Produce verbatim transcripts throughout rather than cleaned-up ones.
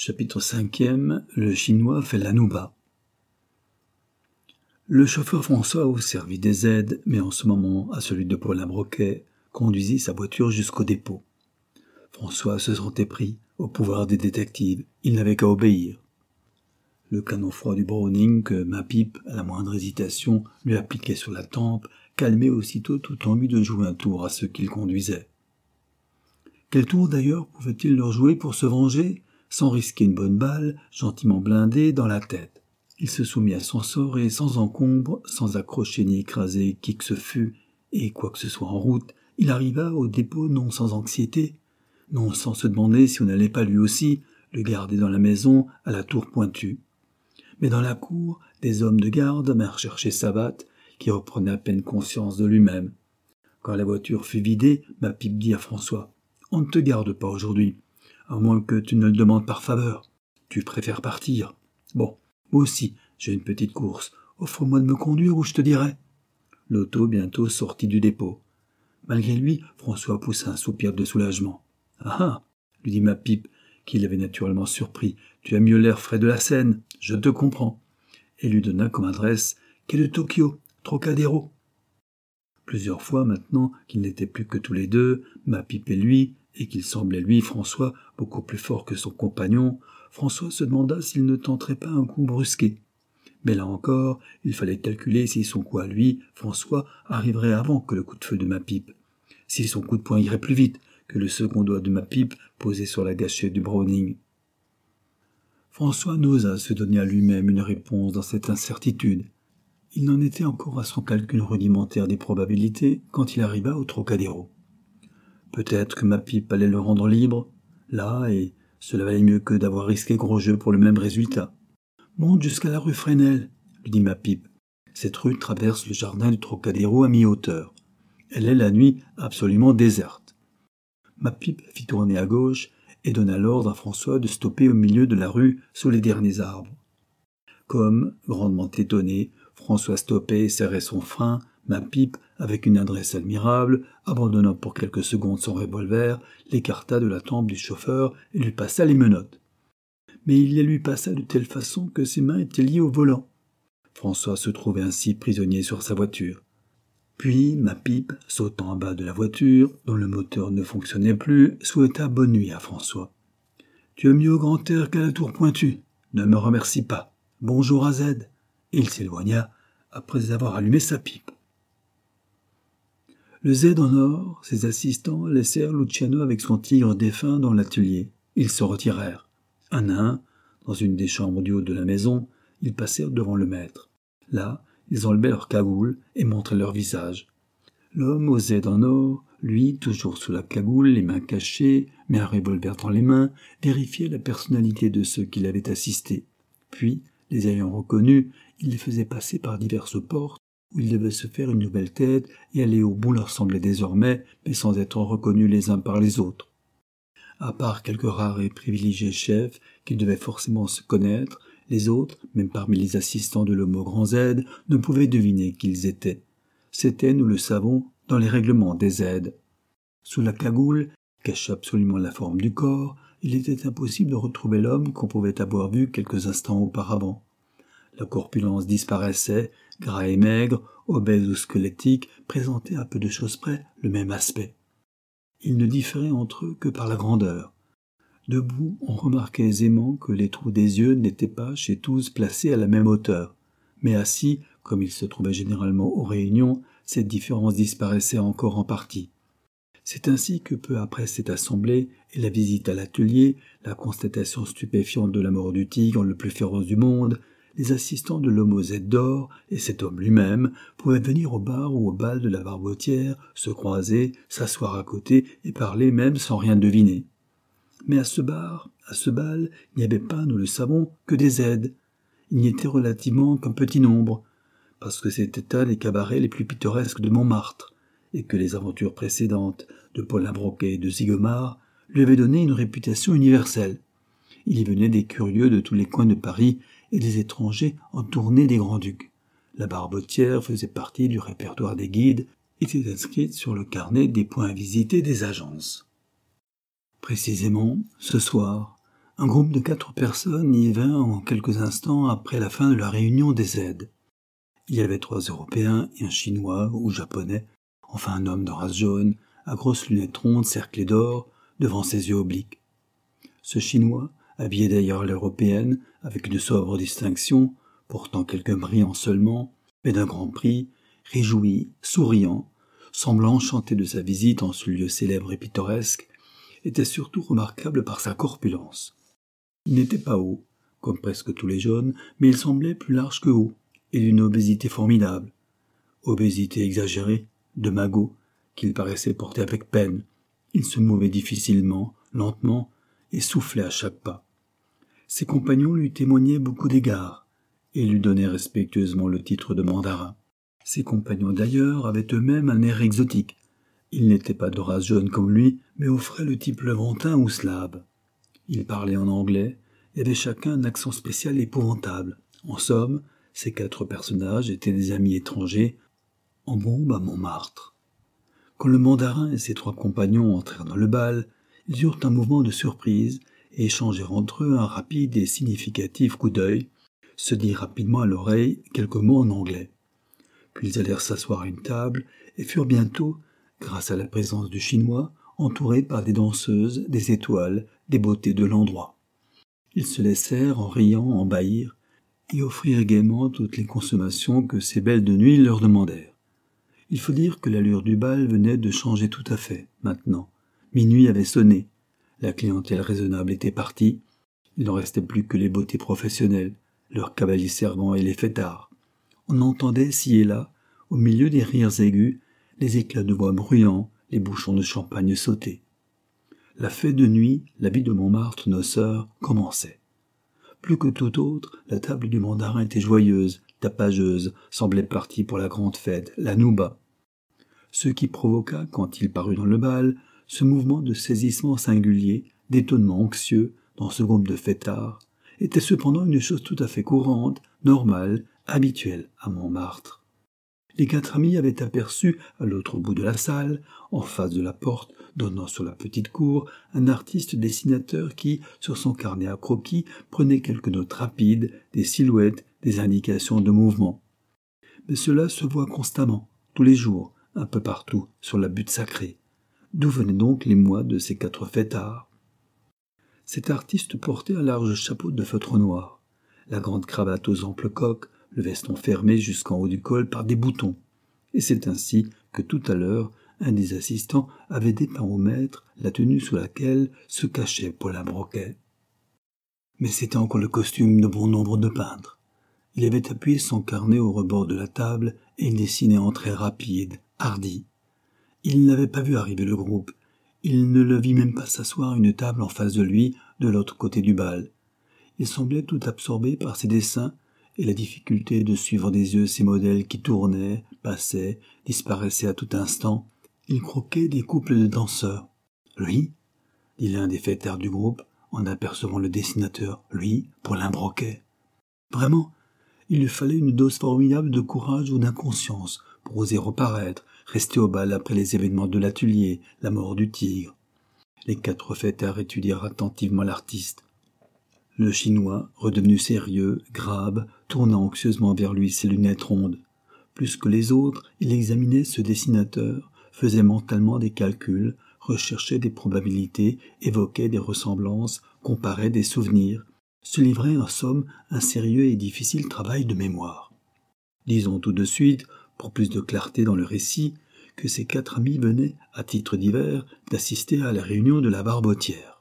Chapitre cinquième. Le Chinois fait la nouba. Le chauffeur François au service des aides, mais en ce moment à celui de Paulin Broquet, conduisit sa voiture jusqu'au dépôt. François se sentait pris au pouvoir des détectives, il n'avait qu'à obéir. Le canon froid du Browning que ma pipe, à la moindre hésitation, lui appliquait sur la tempe, calmait aussitôt toute envie de jouer un tour à ceux qu'il conduisait. Quel tour d'ailleurs pouvait-il leur jouer pour se venger, sans risquer une bonne balle, gentiment blindée, dans la tête? Il se soumit à son sort et, sans encombre, sans accrocher ni écraser qui que ce fût, et quoi que ce soit en route, il arriva au dépôt non sans anxiété, non sans se demander si on n'allait pas lui aussi le garder dans la maison à la tour pointue. Mais dans la cour, des hommes de garde vinrent chercher Savatte, qui reprenait à peine conscience de lui-même. Quand la voiture fut vidée, ma pipe dit à François: « On ne te garde pas aujourd'hui, à moins que tu ne le demandes par faveur. Tu préfères partir. Bon, moi aussi, j'ai une petite course. Offre-moi de me conduire ou je te dirai. » L'auto bientôt sortit du dépôt. Malgré lui, François poussa un soupir de soulagement. « Ah ah !» lui dit ma pipe, qui l'avait naturellement surpris. « Tu as mieux l'air frais de la Seine, je te comprends. » Et lui donna comme adresse « Quai de Tokyo, Trocadéro. » Plusieurs fois maintenant qu'ils n'étaient plus que tous les deux, ma pipe et lui, et qu'il semblait lui, François, beaucoup plus fort que son compagnon, François se demanda s'il ne tenterait pas un coup brusqué. Mais là encore, il fallait calculer si son coup à lui, François, arriverait avant que le coup de feu de ma pipe, si son coup de poing irait plus vite que le second doigt de ma pipe posé sur la gâchette du Browning. François n'osa se donner à lui-même une réponse dans cette incertitude. Il n'en était encore à son calcul rudimentaire des probabilités quand il arriva au Trocadéro. Peut-être que ma pipe allait le rendre libre, là, et cela valait mieux que d'avoir risqué gros jeu pour le même résultat. « Monte jusqu'à la rue Fresnel, » lui dit ma pipe. Cette rue traverse le jardin du Trocadéro à mi-hauteur. Elle est la nuit absolument déserte. Ma pipe fit tourner à gauche et donna l'ordre à François de stopper au milieu de la rue sous les derniers arbres. Comme, grandement étonné, François stoppait et serrait son frein, ma pipe, avec une adresse admirable, abandonnant pour quelques secondes son revolver, l'écarta de la tempe du chauffeur et lui passa les menottes. Mais il les lui passa de telle façon que ses mains étaient liées au volant. François se trouvait ainsi prisonnier sur sa voiture. Puis, ma pipe, sautant en bas de la voiture, dont le moteur ne fonctionnait plus, souhaita bonne nuit à François. « Tu es mieux au grand air qu'à la tour pointue. Ne me remercie pas. Bonjour à Z. » Et il s'éloigna après avoir allumé sa pipe. Le Z en or, ses assistants laissèrent Luciano avec son tigre défunt dans l'atelier. Ils se retirèrent. Un à un, dans une des chambres du haut de la maison, ils passèrent devant le maître. Là, ils enlevaient leur cagoule et montraient leur visage. L'homme au Z en or, lui, toujours sous la cagoule, les mains cachées, mais un revolver dans les mains, vérifiait la personnalité de ceux qui l'avaient assisté. Puis, les ayant reconnus, il les faisait passer par diverses portes où ils devaient se faire une nouvelle tête et aller au bout leur semblait désormais, mais sans être reconnus les uns par les autres. À part quelques rares et privilégiés chefs qui devaient forcément se connaître, les autres, même parmi les assistants de l'homme au grand Z, ne pouvaient deviner qui ils étaient. C'était, nous le savons, dans les règlements des aides. Sous la cagoule, cachant absolument la forme du corps, il était impossible de retrouver l'homme qu'on pouvait avoir vu quelques instants auparavant. La corpulence disparaissait, gras et maigre, obèse ou squelettique, présentait à peu de choses près le même aspect. Ils ne différaient entre eux que par la grandeur. Debout, on remarquait aisément que les trous des yeux n'étaient pas chez tous placés à la même hauteur. Mais assis, comme ils se trouvaient généralement aux réunions, cette différence disparaissait encore en partie. C'est ainsi que peu après cette assemblée et la visite à l'atelier, la constatation stupéfiante de la mort du tigre le plus féroce du monde, les assistants de l'homme aux aides d'or, et cet homme lui-même, pouvaient venir au bar ou au bal de la Barbotière, se croiser, s'asseoir à côté et parler même sans rien deviner. Mais à ce bar, à ce bal, il n'y avait pas, nous le savons, que des aides. Il n'y était relativement qu'un petit nombre, parce que c'était un des cabarets les plus pittoresques de Montmartre, et que les aventures précédentes de Paulin Broquet et de Zigomar lui avaient donné une réputation universelle. Il y venait des curieux de tous les coins de Paris et des étrangers en tournée des Grands-Ducs. La Barbotière faisait partie du répertoire des guides, était inscrite sur le carnet des points visités des agences. Précisément, ce soir, Un groupe de quatre personnes y vint en quelques instants après la fin de la réunion des aides. Il y avait trois Européens et un Chinois ou Japonais, enfin un homme de race jaune, à grosses lunettes rondes cerclées d'or, devant ses yeux obliques. Ce Chinois, habillé d'ailleurs à l'européenne, avec une sobre distinction, portant quelques brillants seulement, mais d'un grand prix, réjoui, souriant, semblant enchanté de sa visite en ce lieu célèbre et pittoresque, était surtout remarquable par sa corpulence. Il n'était pas haut, comme presque tous les jaunes, mais il semblait plus large que haut, et d'une obésité formidable. Obésité exagérée, de magot, qu'il paraissait porter avec peine. Il se mouvait difficilement, lentement, et soufflait à chaque pas. Ses compagnons lui témoignaient beaucoup d'égards, et lui donnaient respectueusement le titre de mandarin. Ses compagnons d'ailleurs avaient eux-mêmes un air exotique. Ils n'étaient pas de race jaune comme lui, mais offraient le type levantin ou slave. Ils parlaient en anglais, et avaient chacun un accent spécial épouvantable. En somme, ces quatre personnages étaient des amis étrangers, en bombe à Montmartre. Quand le mandarin et ses trois compagnons entrèrent dans le bal, ils eurent un mouvement de surprise et échangèrent entre eux un rapide et significatif coup d'œil, se dirent rapidement à l'oreille quelques mots en anglais. Puis ils allèrent s'asseoir à une table et furent bientôt, grâce à la présence du Chinois, entourés par des danseuses, des étoiles, des beautés de l'endroit. Ils se laissèrent, en riant, embahir, et offrirent gaiement toutes les consommations que ces belles de nuit leur demandèrent. Il faut dire que l'allure du bal venait de changer tout à fait, maintenant. Minuit avait sonné, la clientèle raisonnable était partie, il n'en restait plus que les beautés professionnelles, leurs cavaliers servants et les fêtards. On entendait ci et là, au milieu des rires aigus, les éclats de voix bruyants, les bouchons de champagne sauter. La fête de nuit, la vie de Montmartre noceur, commençait. Plus que tout autre, la table du mandarin était joyeuse, tapageuse, semblait partie pour la grande fête, la nouba. Ce qui provoqua, quand il parut dans le bal, ce mouvement de saisissement singulier, d'étonnement anxieux, dans ce groupe de fêtards, était cependant une chose tout à fait courante, normale, habituelle à Montmartre. Les quatre amis avaient aperçu, à l'autre bout de la salle, en face de la porte donnant sur la petite cour, un artiste dessinateur qui, sur son carnet à croquis, prenait quelques notes rapides, des silhouettes, des indications de mouvement. Mais cela se voit constamment, tous les jours, un peu partout, sur la butte sacrée. D'où venaient donc les mois de ces quatre fêtards? Cet artiste portait un large chapeau de feutre noir, la grande cravate aux amples coques, le veston fermé jusqu'en haut du col par des boutons. Et c'est ainsi que tout à l'heure, un des assistants avait dépeint au maître la tenue sous laquelle se cachait Paulin Broquet. Mais c'était encore le costume de bon nombre de peintres. Il avait appuyé son carnet au rebord de la table et il dessinait en traits rapides, hardis. Il n'avait pas vu arriver le groupe. Il ne le vit même pas s'asseoir à une table en face de lui, de l'autre côté du bal. Il semblait tout absorbé par ses dessins et la difficulté de suivre des yeux ces modèles qui tournaient, passaient, disparaissaient à tout instant. Il croquait des couples de danseurs. « Lui ?» dit l'un des fêtards du groupe, en apercevant le dessinateur. « Lui, Paulin Broquet. » Vraiment, il lui fallait une dose formidable de courage ou d'inconscience pour oser reparaître, rester au bal après les événements de l'atelier, la mort du tigre. Les quatre fêtards étudièrent attentivement l'artiste. Le Chinois, redevenu sérieux, grave, tourna anxieusement vers lui ses lunettes rondes. Plus que les autres, il examinait ce dessinateur, faisait mentalement des calculs, recherchait des probabilités, évoquait des ressemblances, comparait des souvenirs, se livrait en somme un sérieux et difficile travail de mémoire. Disons tout de suite, pour plus de clarté dans le récit, que ces quatre amis venaient, à titre divers, d'assister à la réunion de la Barbotière.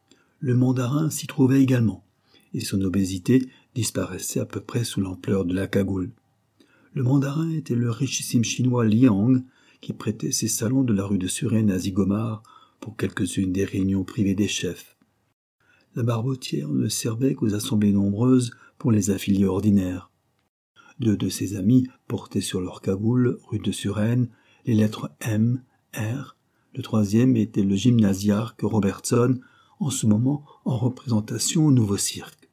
Le mandarin s'y trouvait également, et son obésité disparaissait à peu près sous l'ampleur de la cagoule. Le mandarin était le richissime chinois Liang, qui prêtait ses salons de la rue de Suresnes à Zigomar pour quelques-unes des réunions privées des chefs. La Barbotière ne servait qu'aux assemblées nombreuses pour les affiliés ordinaires. Deux de ses amis portaient sur leur cagoule, rue de Suresnes, les lettres M, R. Le troisième était le gymnasiarque Robertson, en ce moment en représentation au Nouveau Cirque.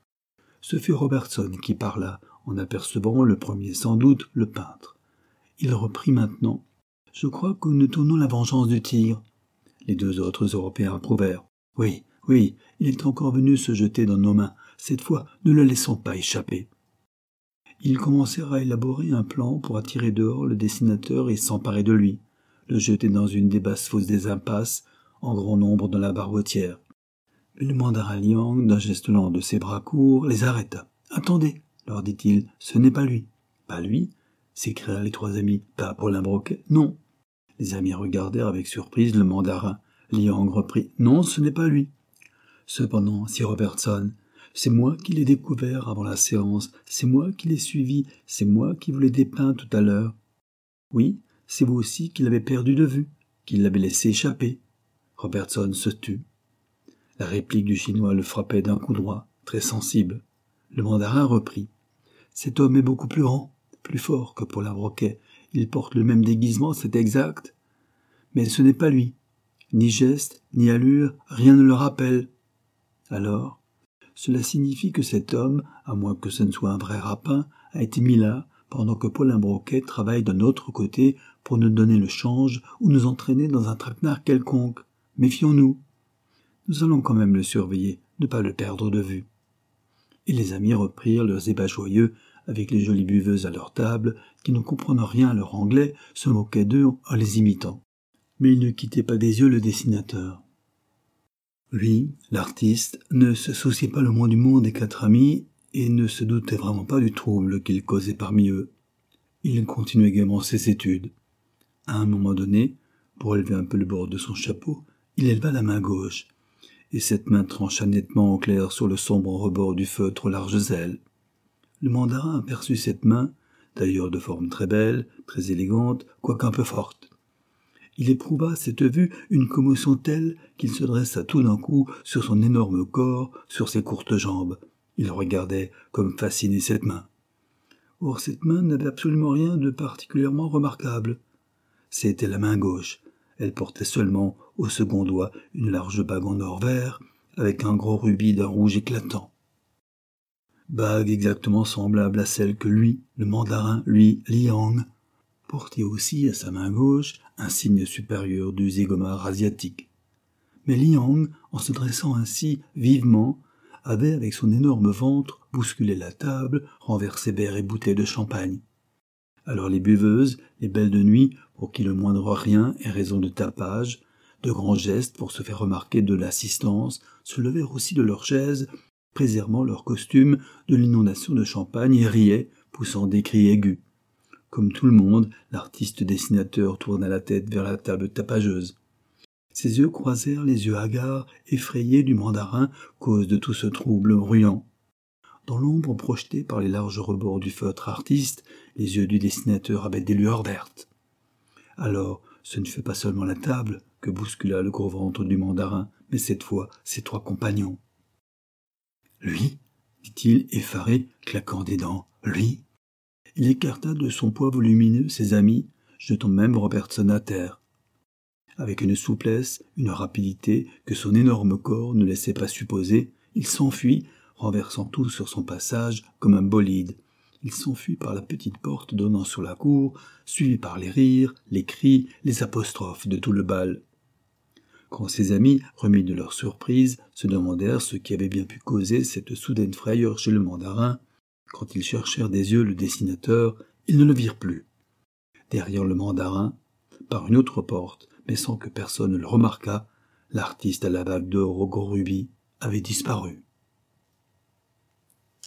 Ce fut Robertson qui parla, en apercevant le premier sans doute le peintre. Il reprit maintenant. « Je crois que nous tournons la vengeance du tigre. » Les deux autres Européens approuvèrent. « Oui, Oui, il est encore venu se jeter dans nos mains. Cette fois, ne le laissons pas échapper. » Ils commencèrent à élaborer un plan pour attirer dehors le dessinateur et s'emparer de lui, le jeter dans une des basses-fosses des impasses, en grand nombre dans la barbotière. Mais le mandarin Liang, d'un geste lent de ses bras courts, les arrêta. « Attendez, leur dit-il, ce n'est pas lui. »« Pas lui ?» s'écrièrent les trois amis. « Pas Paulin Broquet ? » ?»« Non. » Les amis regardèrent avec surprise le mandarin. Liang reprit. « Non, ce n'est pas lui. »« Cependant, Sir Robertson, c'est moi qui l'ai découvert avant la séance, c'est moi qui l'ai suivi, c'est moi qui vous l'ai dépeint tout à l'heure. Oui, c'est vous aussi qui l'avez perdu de vue, qui l'avez laissé échapper. » Robertson se tut. La réplique du Chinois le frappait d'un coup droit, très sensible. Le mandarin reprit. « Cet homme est beaucoup plus grand, plus fort que Paulin Broquet. Il porte le même déguisement, c'est exact. Mais ce n'est pas lui. Ni geste, ni allure, rien ne le rappelle. Alors, cela signifie que cet homme, à moins que ce ne soit un vrai rapin, a été mis là, pendant que Paulin Broquet travaille d'un autre côté pour nous donner le change ou nous entraîner dans un traquenard quelconque. Méfions-nous. Nous allons quand même le surveiller, ne pas le perdre de vue. » Et les amis reprirent leurs ébats joyeux, avec les jolies buveuses à leur table, qui ne comprenant rien à leur anglais, se moquaient d'eux en les imitant. Mais ils ne quittaient pas des yeux le dessinateur. Lui, l'artiste, ne se souciait pas le moins du monde des quatre amis, et ne se doutait vraiment pas du trouble qu'il causait parmi eux. Il continuait également ses études. À un moment donné, pour élever un peu le bord de son chapeau, il éleva la main gauche, et cette main trancha nettement au clair sur le sombre rebord du feutre aux larges ailes. Le mandarin aperçut cette main, d'ailleurs de forme très belle, très élégante, quoique un peu forte. Il éprouva à cette vue une commotion telle qu'il se dressa tout d'un coup sur son énorme corps, sur ses courtes jambes. Il regardait comme fasciné cette main. Or cette main n'avait absolument rien de particulièrement remarquable. C'était la main gauche. Elle portait seulement au second doigt une large bague en or vert, avec un gros rubis d'un rouge éclatant. Bague exactement semblable à celle que lui, le mandarin, lui, Liang, portait aussi à sa main gauche, un signe supérieur du zigomar asiatique. Mais Liang, en se dressant ainsi vivement, avait, avec son énorme ventre, bousculé la table, renversé verre et bouteilles de champagne. Alors les buveuses, les belles de nuit, pour qui le moindre rien est raison de tapage, de grands gestes pour se faire remarquer de l'assistance, se levèrent aussi de leurs chaises, préservant leur costume de l'inondation de champagne et riaient, poussant des cris aigus. Comme tout le monde, l'artiste dessinateur tourna la tête vers la table tapageuse. Ses yeux croisèrent les yeux hagards, effrayés du mandarin, cause de tout ce trouble bruyant. Dans l'ombre projetée par les larges rebords du feutre artiste, les yeux du dessinateur avaient des lueurs vertes. Alors, ce ne fut pas seulement la table que bouscula le gros ventre du mandarin, mais cette fois ses trois compagnons. « Lui » dit-il, effaré, claquant des dents. « Lui » Il écarta de son poids volumineux ses amis, jetant même Robertson à terre. Avec une souplesse, une rapidité que son énorme corps ne laissait pas supposer, il s'enfuit, renversant tout sur son passage comme un bolide. Il s'enfuit par la petite porte donnant sur la cour, suivi par les rires, les cris, les apostrophes de tout le bal. Quand ses amis, remis de leur surprise, se demandèrent ce qui avait bien pu causer cette soudaine frayeur chez le mandarin, quand ils cherchèrent des yeux le dessinateur, ils ne le virent plus. Derrière le mandarin, par une autre porte, mais sans que personne ne le remarquât, l'artiste à la bague d'or au gros rubis avait disparu.